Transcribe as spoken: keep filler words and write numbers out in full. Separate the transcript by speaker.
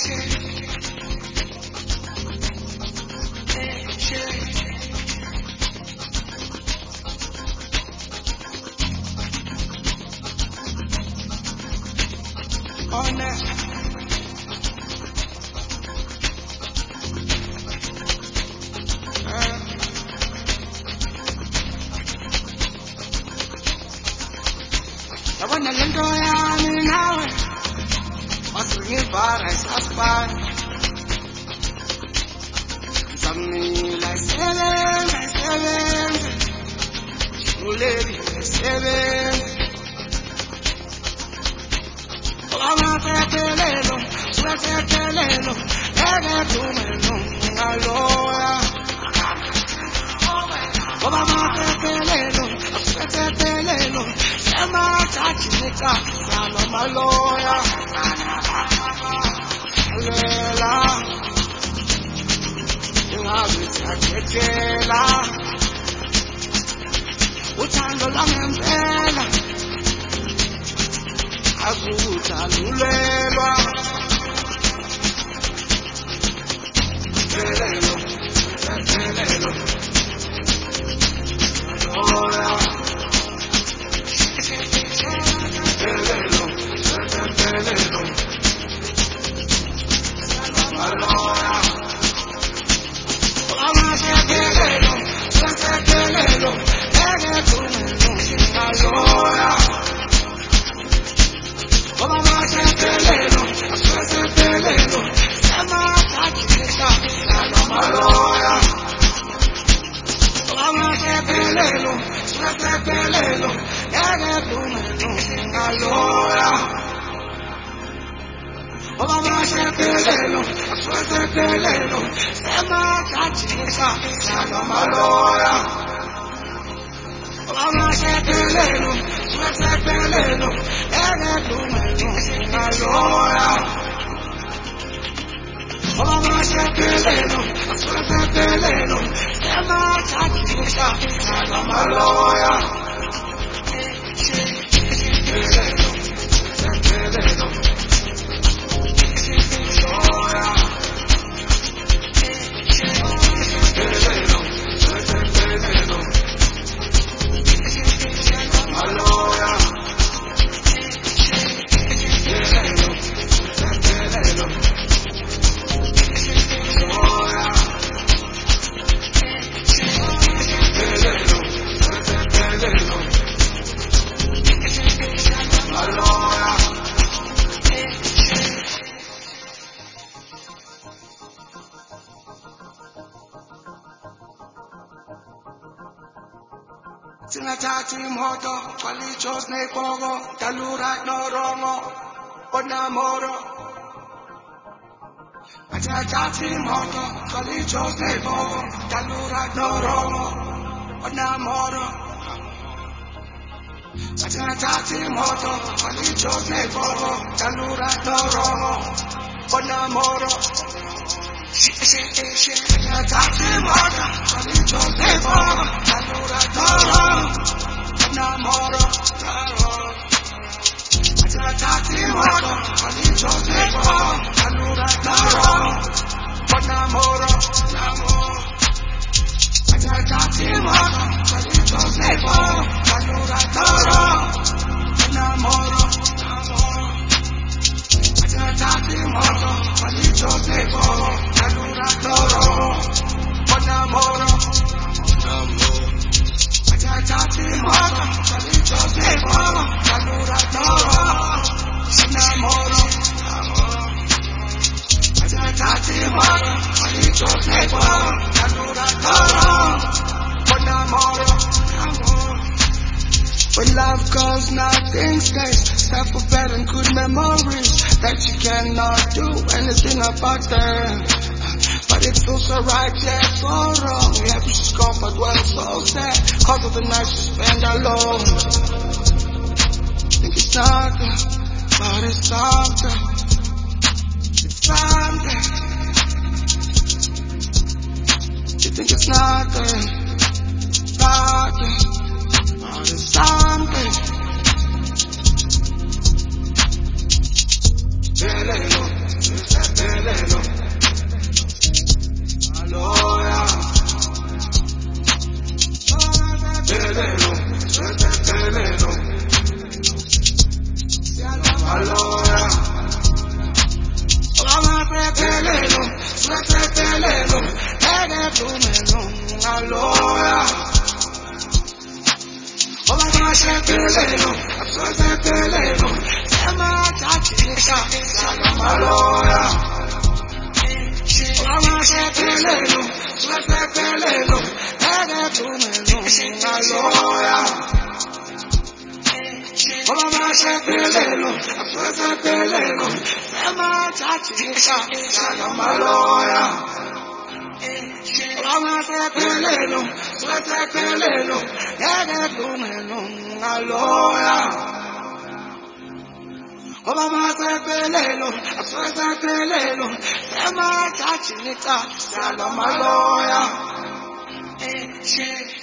Speaker 1: On that. Uh, Yabona lento yami nawe wasungivara isaspara Samila isebenza isebenza Uleli isebenza Amatetelelo, suetetelelo, egetumelo, ngaloya. Amatetelelo, suetetelelo, emachachinika, ngalo maloya. Lela, ingabithathethela, uthando lwangempela. Azuthalulelwa Telelo, telelo Aloya Telelo, telelo Aloya Amase telelo, telelo Egetumelo, aloya Telelo, telelo, emachachinika, ngalo maloya. Telelo, telelo, egetumelo, ngaloya. Telelo, telelo, emachachinika, ngalo maloya. Telelo, telelo, egetumelo, ngaloya. Telelo, telelo, emachachinika, ngalo maloya. Telelo, telelo, aloya. Telelo, telelo, aloya. Singathathi imoto gcwala ijos nebhoko dalura norongo onamoro Singathathi imoto gcwala ijos nebhoko dalura norongo onamoro Singathathi imoto gcwala ijos nebhoko dalura norongo onamoro Singathathi imoto gcwala ijos nebhoko dalura norongo Namoro, Singathathi imoto gcwala ijos nebhoko dalura norongo onamoro Singathathi imoto gcwala ijos nebhoko dalura norongo onamoro Singathathi imoto gcwala ijos nebhoko dalura norongo onamoro Singathathi imoto gcwala ijos nebhoko dalura norongo onamoro Singathathi imoto gcwala ijos nebhoko dalura norongo onamoro When love goes, nothing stays, except for bad and good memories that you cannot do anything about them. But it feels so right, yet so wrong. We have to discomfort when it's so sad, cause of the nights you spend alone. Think it's nothing, but it's something. It's something. You think it's nothing, nothing, but it's something. Telelo, telelo. nika, shala maloya. Obama sepelelo, sepelelo, yeke lumelo ngaloya. Obama sepelelo, sepelelo, ema tachi nika, shala maloya.